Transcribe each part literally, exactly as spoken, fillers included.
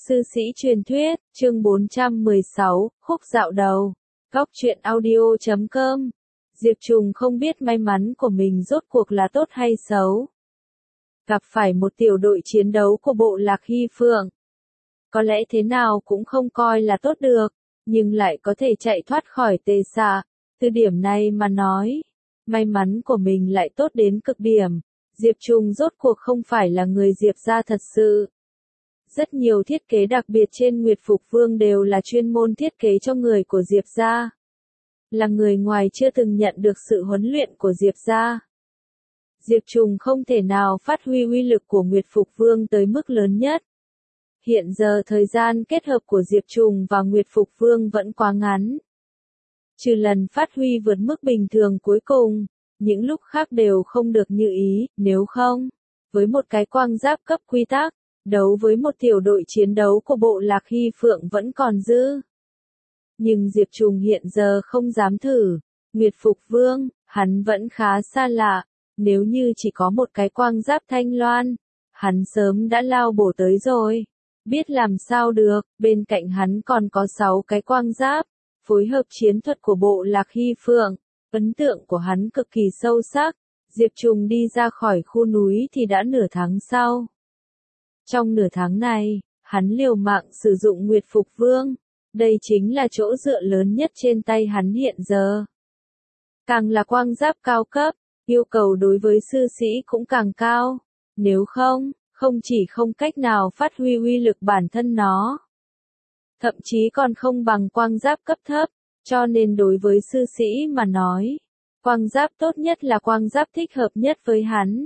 Sư sĩ truyền thuyết, chương bốn trăm mười sáu, khúc dạo đầu. Góc truyện audio chấm com. Diệp Trùng không biết may mắn của mình rốt cuộc là tốt hay xấu. Gặp phải một tiểu đội chiến đấu của bộ lạc Hy Phượng. Có lẽ thế nào cũng không coi là tốt được, nhưng lại có thể chạy thoát khỏi tê xạ. Từ điểm này mà nói, may mắn của mình lại tốt đến cực điểm. Diệp Trùng rốt cuộc không phải là người Diệp gia thật sự. Rất nhiều thiết kế đặc biệt trên Nguyệt Phục Vương đều là chuyên môn thiết kế cho người của Diệp gia. Là người ngoài chưa từng nhận được sự huấn luyện của Diệp gia. Diệp Trùng không thể nào phát huy uy lực của Nguyệt Phục Vương tới mức lớn nhất. Hiện giờ thời gian kết hợp của Diệp Trùng và Nguyệt Phục Vương vẫn quá ngắn. Trừ lần phát huy vượt mức bình thường cuối cùng, những lúc khác đều không được như ý, nếu không, với một cái quang giáp cấp quy tắc, đấu với một tiểu đội chiến đấu của bộ lạc Hy Phượng vẫn còn dư. Nhưng Diệp Trùng hiện giờ không dám thử. Nguyệt Phục Vương, hắn vẫn khá xa lạ. Nếu như chỉ có một cái quang giáp thanh loan, hắn sớm đã lao bổ tới rồi. Biết làm sao được, bên cạnh hắn còn có sáu cái quang giáp, phối hợp chiến thuật của bộ lạc Hy Phượng. Ấn tượng của hắn cực kỳ sâu sắc. Diệp Trùng đi ra khỏi khu núi thì đã nửa tháng sau. Trong nửa tháng này, hắn liều mạng sử dụng Nguyệt Phục Vương. Đây chính là chỗ dựa lớn nhất trên tay hắn hiện giờ. Càng là quang giáp cao cấp, yêu cầu đối với sư sĩ cũng càng cao. Nếu không, không chỉ không cách nào phát huy uy lực bản thân nó, thậm chí còn không bằng quang giáp cấp thấp. Cho nên đối với sư sĩ mà nói, quang giáp tốt nhất là quang giáp thích hợp nhất với hắn.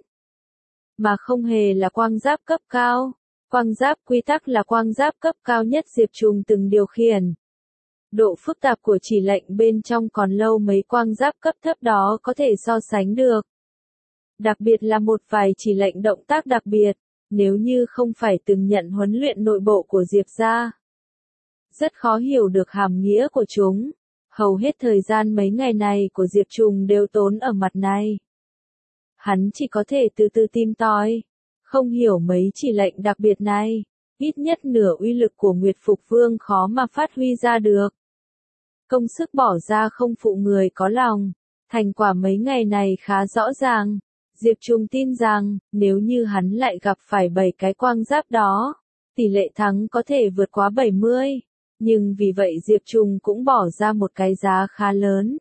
Mà không hề là quang giáp cấp cao. Quang giáp quy tắc là quang giáp cấp cao nhất Diệp Trùng từng điều khiển. Độ phức tạp của chỉ lệnh bên trong còn lâu mấy quang giáp cấp thấp đó có thể so sánh được. Đặc biệt là một vài chỉ lệnh động tác đặc biệt, nếu như không phải từng nhận huấn luyện nội bộ của Diệp gia, rất khó hiểu được hàm nghĩa của chúng. Hầu hết thời gian mấy ngày này của Diệp Trùng đều tốn ở mặt này. Hắn chỉ có thể từ từ tìm tòi, không hiểu mấy chỉ lệnh đặc biệt này, ít nhất nửa uy lực của Nguyệt Phục Vương khó mà phát huy ra được. Công sức bỏ ra không phụ người có lòng, thành quả mấy ngày này khá rõ ràng. Diệp Trùng tin rằng, nếu như hắn lại gặp phải bảy cái quang giáp đó, tỷ lệ thắng có thể vượt quá bảy mươi. Nhưng vì vậy Diệp Trùng cũng bỏ ra một cái giá khá lớn.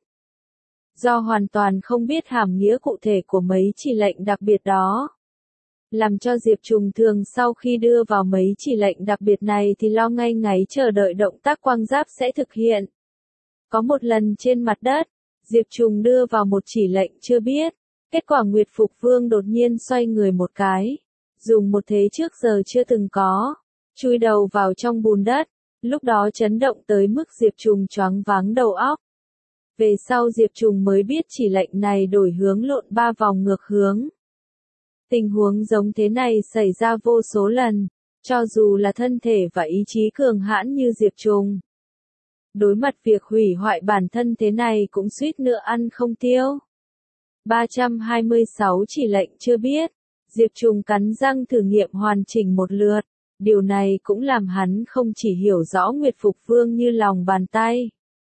Do hoàn toàn không biết hàm nghĩa cụ thể của mấy chỉ lệnh đặc biệt đó, làm cho Diệp Trùng thường sau khi đưa vào mấy chỉ lệnh đặc biệt này thì lo ngay ngáy chờ đợi động tác quang giáp sẽ thực hiện. Có một lần trên mặt đất, Diệp Trùng đưa vào một chỉ lệnh chưa biết, kết quả Nguyệt Phục Vương đột nhiên xoay người một cái, dùng một thế trước giờ chưa từng có, chui đầu vào trong bùn đất. Lúc đó chấn động tới mức Diệp Trùng choáng váng đầu óc. Về sau Diệp Trùng mới biết chỉ lệnh này đổi hướng lộn ba vòng ngược hướng. Tình huống giống thế này xảy ra vô số lần, cho dù là thân thể và ý chí cường hãn như Diệp Trùng. Đối mặt việc hủy hoại bản thân thế này cũng suýt nữa ăn không tiêu. ba trăm hai mươi sáu chỉ lệnh chưa biết, Diệp Trùng cắn răng thử nghiệm hoàn chỉnh một lượt. Điều này cũng làm hắn không chỉ hiểu rõ Nguyệt Phục Vương như lòng bàn tay.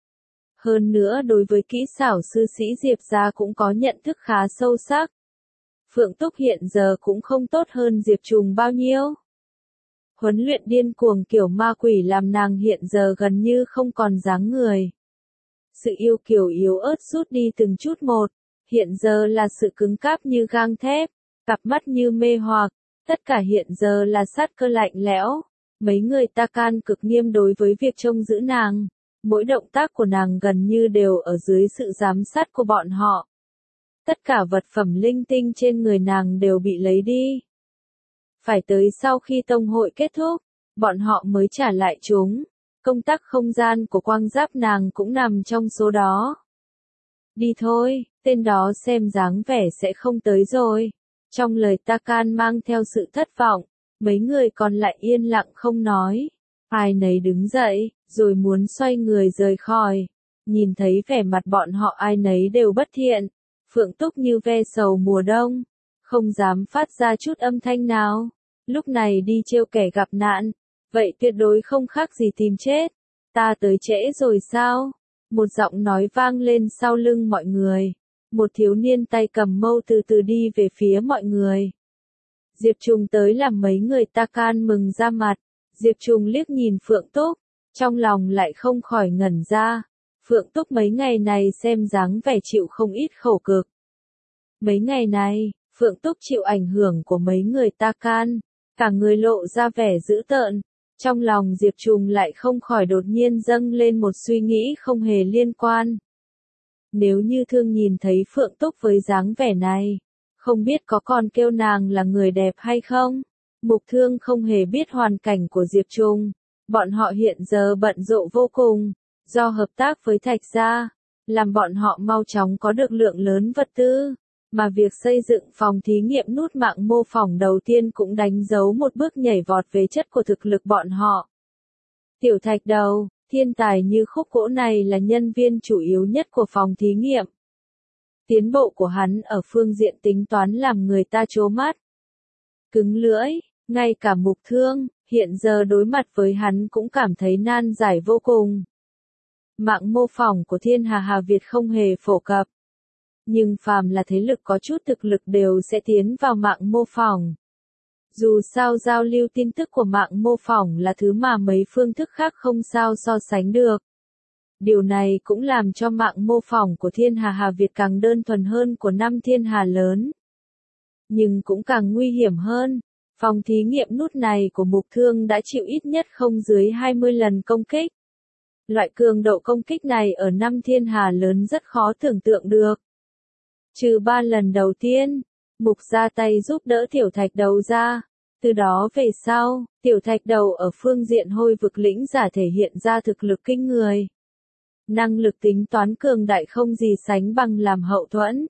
Hơn nữa đối với kỹ xảo sư sĩ Diệp gia cũng có nhận thức khá sâu sắc. Phượng Túc hiện giờ cũng không tốt hơn Diệp Trùng bao nhiêu. Huấn luyện điên cuồng kiểu ma quỷ làm nàng hiện giờ gần như không còn dáng người. Sự yêu kiều yếu ớt rút đi từng chút một, hiện giờ là sự cứng cáp như gang thép, cặp mắt như mê hoặc. Tất cả hiện giờ là sát cơ lạnh lẽo. Mấy người ta can cực nghiêm đối với việc trông giữ nàng. Mỗi động tác của nàng gần như đều ở dưới sự giám sát của bọn họ. Tất cả vật phẩm linh tinh trên người nàng đều bị lấy đi. Phải tới sau khi tông hội kết thúc, bọn họ mới trả lại chúng. Công tác không gian của quang giáp nàng cũng nằm trong số đó. Đi thôi, tên đó xem dáng vẻ sẽ không tới rồi. Trong lời Takan mang theo sự thất vọng, mấy người còn lại yên lặng không nói. Ai nấy đứng dậy, rồi muốn xoay người rời khỏi. Nhìn thấy vẻ mặt bọn họ ai nấy đều bất thiện. Phượng Túc như ve sầu mùa đông, không dám phát ra chút âm thanh nào. Lúc này đi trêu kẻ gặp nạn, Vậy tuyệt đối không khác gì tìm chết. Ta tới trễ rồi sao? Một giọng nói vang lên sau lưng mọi người. Một thiếu niên tay cầm mâu từ từ đi về phía mọi người. Diệp Trùng tới làm mấy người ta can mừng ra mặt. Diệp Trùng liếc nhìn Phượng Túc, trong lòng lại không khỏi ngẩn ra. Phượng Túc mấy ngày này xem dáng vẻ chịu không ít khổ cực. Mấy ngày này, Phượng Túc chịu ảnh hưởng của mấy người ta can, cả người lộ ra vẻ dữ tợn. Trong lòng Diệp Trùng lại không khỏi đột nhiên dâng lên một suy nghĩ không hề liên quan. Nếu như Thương nhìn thấy Phượng Túc với dáng vẻ này, không biết có còn kêu nàng là người đẹp hay không? Mục Thương không hề biết hoàn cảnh của Diệp Trùng. Bọn họ hiện giờ bận rộn vô cùng, do hợp tác với Thạch Gia, làm bọn họ mau chóng có được lượng lớn vật tư, mà việc xây dựng phòng thí nghiệm nút mạng mô phỏng đầu tiên cũng đánh dấu một bước nhảy vọt về chất của thực lực bọn họ. Tiểu Thạch Đầu, thiên tài như khúc gỗ này là nhân viên chủ yếu nhất của phòng thí nghiệm. Tiến bộ của hắn ở phương diện tính toán làm người ta trố mắt. Cứng lưỡi, ngay cả Mục Thương, hiện giờ đối mặt với hắn cũng cảm thấy nan giải vô cùng. Mạng mô phỏng của Thiên Hà Hà Việt không hề phổ cập. Nhưng phàm là thế lực có chút thực lực đều sẽ tiến vào mạng mô phỏng. Dù sao giao lưu tin tức của mạng mô phỏng là thứ mà mấy phương thức khác không sao so sánh được. Điều này cũng làm cho mạng mô phỏng của Thiên Hà Hà Việt càng đơn thuần hơn của năm Thiên Hà lớn. Nhưng cũng càng nguy hiểm hơn. Phòng thí nghiệm nút này của Mục Thương đã chịu ít nhất không dưới hai mươi lần công kích. Loại cường độ công kích này ở năm Thiên Hà lớn rất khó tưởng tượng được. Trừ ba lần đầu tiên, Mục ra tay giúp đỡ Tiểu Thạch Đầu ra. Từ đó về sau, Tiểu Thạch Đầu ở phương diện hôi vực lĩnh giả thể hiện ra thực lực kinh người. Năng lực tính toán cường đại không gì sánh bằng làm hậu thuẫn.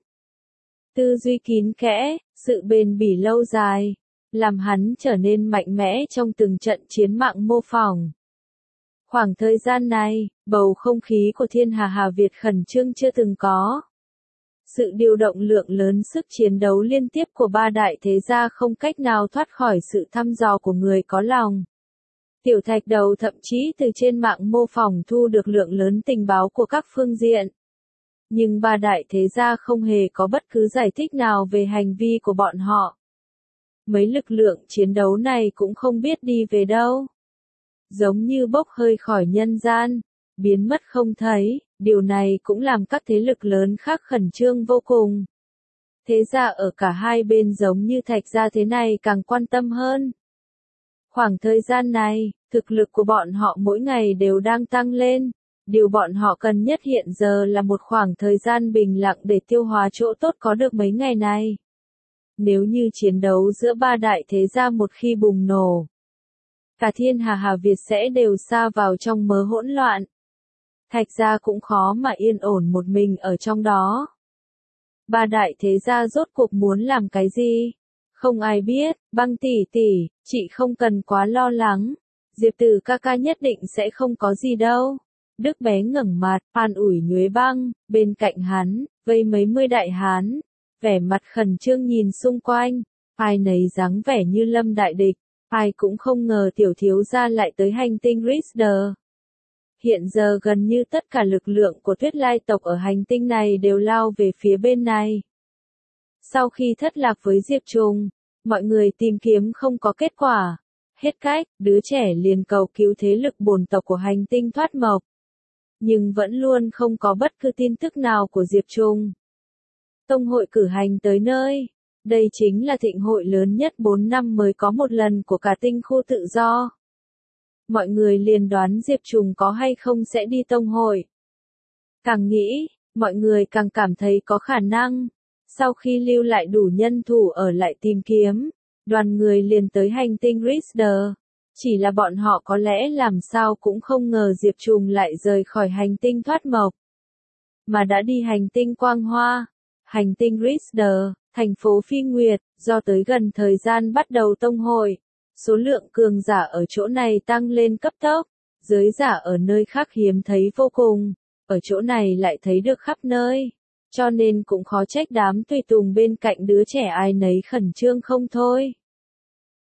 Tư duy kín kẽ, sự bền bỉ lâu dài, làm hắn trở nên mạnh mẽ trong từng trận chiến mạng mô phỏng. Khoảng thời gian này, bầu không khí của Thiên Hà Hà Việt khẩn trương chưa từng có. Sự điều động lượng lớn sức chiến đấu liên tiếp của ba đại thế gia không cách nào thoát khỏi sự thăm dò của người có lòng. Tiểu Thạch Đầu thậm chí từ trên mạng mô phỏng thu được lượng lớn tình báo của các phương diện. Nhưng ba đại thế gia không hề có bất cứ giải thích nào về hành vi của bọn họ. Mấy lực lượng chiến đấu này cũng không biết đi về đâu. Giống như bốc hơi khỏi nhân gian, biến mất không thấy, điều này cũng làm các thế lực lớn khác khẩn trương vô cùng. Thế gia ở cả hai bên giống như Thạch Gia thế này càng quan tâm hơn. Khoảng thời gian này, thực lực của bọn họ mỗi ngày đều đang tăng lên. Điều bọn họ cần nhất hiện giờ là một khoảng thời gian bình lặng để tiêu hóa chỗ tốt có được mấy ngày này. Nếu như chiến đấu giữa ba đại thế gia một khi bùng nổ, cả Thiên Hà Hà Việt sẽ đều sa vào trong mớ hỗn loạn. Thạch Gia cũng khó mà yên ổn một mình ở trong đó. Ba đại thế gia rốt cuộc muốn làm cái gì? Không ai biết. Băng tỷ tỷ, chị không cần quá lo lắng. Diệp Tử ca ca nhất định sẽ không có gì đâu. Đức bé ngẩng mặt, an ủi Nhuế Băng, bên cạnh hắn, vây mấy mươi đại hán, vẻ mặt khẩn trương nhìn xung quanh, ai nấy dáng vẻ như lâm đại địch, ai cũng không ngờ tiểu thiếu gia lại tới hành tinh Richter. Hiện giờ gần như tất cả lực lượng của Tuyết Lai tộc ở hành tinh này đều lao về phía bên này. Sau khi thất lạc với Diệp Trùng, mọi người tìm kiếm không có kết quả. Hết cách, đứa trẻ liền cầu cứu thế lực bổn tộc của hành tinh Thoát Mộc. Nhưng vẫn luôn không có bất cứ tin tức nào của Diệp Trùng. Tông hội cử hành tới nơi. Đây chính là thịnh hội lớn nhất bốn năm mới có một lần của cả tinh khu tự do. Mọi người liền đoán Diệp Trùng có hay không sẽ đi tông hội. Càng nghĩ, mọi người càng cảm thấy có khả năng. Sau khi lưu lại đủ nhân thủ ở lại tìm kiếm, đoàn người liền tới hành tinh Richter. Chỉ là bọn họ có lẽ làm sao cũng không ngờ Diệp Trùng lại rời khỏi hành tinh Thoát Mộc, mà đã đi hành tinh Quang Hoa, hành tinh Richter, thành phố Phi Nguyệt. Do tới gần thời gian bắt đầu tông hội, số lượng cường giả ở chỗ này tăng lên cấp tốc, giới giả ở nơi khác hiếm thấy vô cùng, ở chỗ này lại thấy được khắp nơi, cho nên cũng khó trách đám tùy tùng bên cạnh đứa trẻ ai nấy khẩn trương không thôi.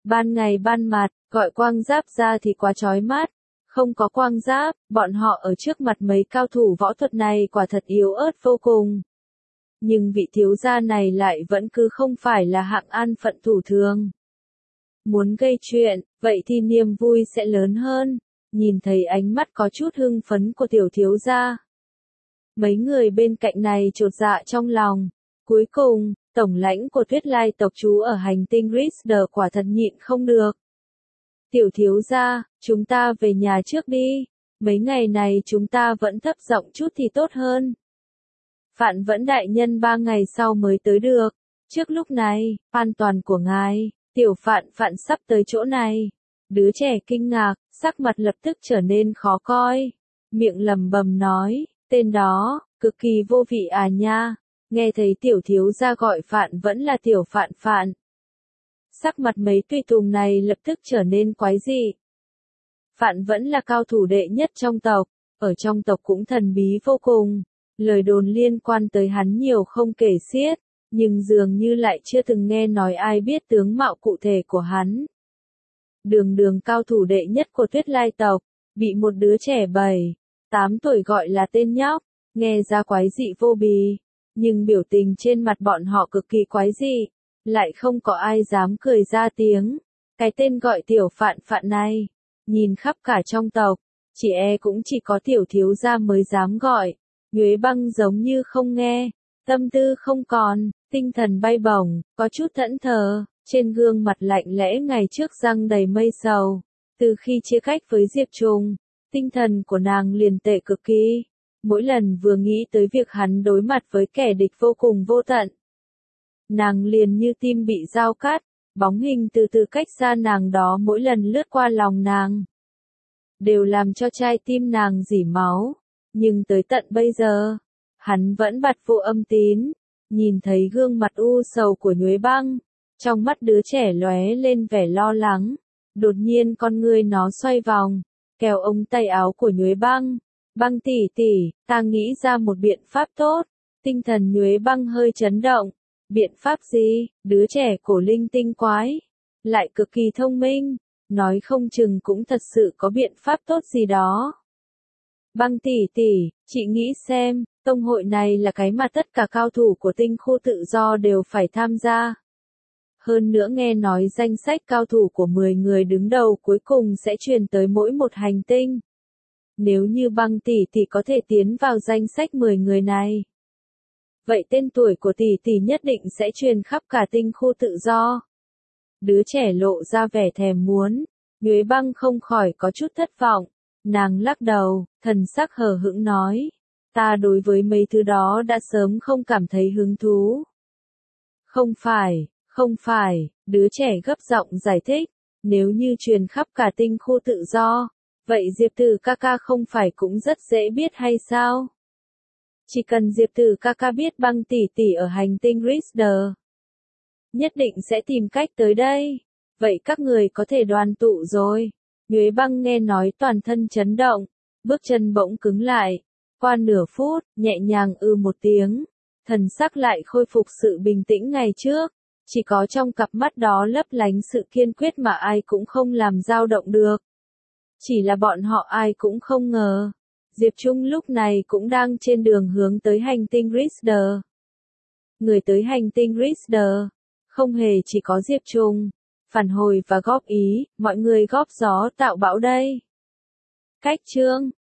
Ban ngày ban mặt, gọi quang giáp ra thì quá chói mắt. Không có quang giáp, bọn họ ở trước mặt mấy cao thủ võ thuật này quả thật yếu ớt vô cùng. Nhưng vị thiếu gia này lại vẫn cứ không phải là hạng an phận thủ thường. Muốn gây chuyện, vậy thì niềm vui sẽ lớn hơn. Nhìn thấy ánh mắt có chút hưng phấn của tiểu thiếu gia. Mấy người bên cạnh này chột dạ trong lòng. Cuối cùng, tổng lãnh của Tuyết Lai tộc trú ở hành tinh Richter quả thật nhịn không được. Tiểu thiếu gia, chúng ta về nhà trước đi. Mấy ngày này chúng ta vẫn thấp giọng chút thì tốt hơn. Phạn Vẫn đại nhân ba ngày sau mới tới được. Trước lúc này, an toàn của ngài, tiểu Phạn Phạn sắp tới chỗ này. Đứa trẻ kinh ngạc, sắc mặt lập tức trở nên khó coi. Miệng lầm bầm nói, tên đó, cực kỳ vô vị à nha. Nghe thấy tiểu thiếu gia gọi Phạn Vẫn là tiểu Phạn Phạn. Sắc mặt mấy tùy tùng này lập tức trở nên quái dị. Phạn Vẫn là cao thủ đệ nhất trong tộc, ở trong tộc cũng thần bí vô cùng. Lời đồn liên quan tới hắn nhiều không kể xiết, nhưng dường như lại chưa từng nghe nói ai biết tướng mạo cụ thể của hắn. Đường đường cao thủ đệ nhất của Tuyết Lai tộc, bị một đứa trẻ bảy, tám tuổi gọi là tên nhóc, nghe ra quái dị vô bì, nhưng biểu tình trên mặt bọn họ cực kỳ quái dị, lại không có ai dám cười ra tiếng. Cái tên gọi tiểu Phạn Phạn này, nhìn khắp cả trong tộc, chỉ e cũng chỉ có tiểu thiếu gia mới dám gọi. Nhuế Băng giống như không nghe, tâm tư không còn, tinh thần bay bổng, có chút thẫn thờ, trên gương mặt lạnh lẽ ngày trước răng đầy mây sầu. Từ khi chia cách với Diệp Trùng, tinh thần của nàng liền tệ cực kỳ. Mỗi lần vừa nghĩ tới việc hắn đối mặt với kẻ địch vô cùng vô tận, nàng liền như tim bị dao cắt, bóng hình từ từ cách xa nàng đó mỗi lần lướt qua lòng nàng, đều làm cho trái tim nàng rỉ máu. Nhưng tới tận bây giờ, hắn vẫn bặt vô âm tín, nhìn thấy gương mặt u sầu của Nhuế Băng, trong mắt đứa trẻ lóe lên vẻ lo lắng, đột nhiên con ngươi nó xoay vòng, kéo ống tay áo của Nhuế Băng. Băng tỷ tỷ, ta nghĩ ra một biện pháp tốt. Tinh thần Nhuế Băng hơi chấn động. Biện pháp gì? Đứa trẻ cổ linh tinh quái, lại cực kỳ thông minh, nói không chừng cũng thật sự có biện pháp tốt gì đó. Băng tỷ tỷ, chị nghĩ xem, tông hội này là cái mà tất cả cao thủ của tinh khu tự do đều phải tham gia. Hơn nữa nghe nói danh sách cao thủ của mười người đứng đầu cuối cùng sẽ truyền tới mỗi một hành tinh. Nếu như Băng tỷ tỷ có thể tiến vào danh sách mười người này, vậy tên tuổi của tỷ tỷ nhất định sẽ truyền khắp cả tinh khu tự do. Đứa trẻ lộ ra vẻ thèm muốn, Nhuế Băng không khỏi có chút thất vọng. Nàng lắc đầu, thần sắc hờ hững nói, ta đối với mấy thứ đó đã sớm không cảm thấy hứng thú. Không phải, không phải, đứa trẻ gấp giọng giải thích, nếu như truyền khắp cả tinh khu tự do, vậy Diệp Tử ca ca không phải cũng rất dễ biết hay sao? Chỉ cần Diệp Tử ca ca biết Băng tỷ tỷ ở hành tinh Richter, nhất định sẽ tìm cách tới đây. Vậy các người có thể đoàn tụ rồi. Nhuế Băng nghe nói toàn thân chấn động, bước chân bỗng cứng lại. Qua nửa phút, nhẹ nhàng ư một tiếng, thần sắc lại khôi phục sự bình tĩnh ngày trước. Chỉ có trong cặp mắt đó lấp lánh sự kiên quyết mà ai cũng không làm dao động được. Chỉ là bọn họ ai cũng không ngờ, Diệp Trung lúc này cũng đang trên đường hướng tới hành tinh Richter. Người tới hành tinh Richter, không hề chỉ có Diệp Trung, phản hồi và góp ý, mọi người góp gió tạo bão đây. Cách chương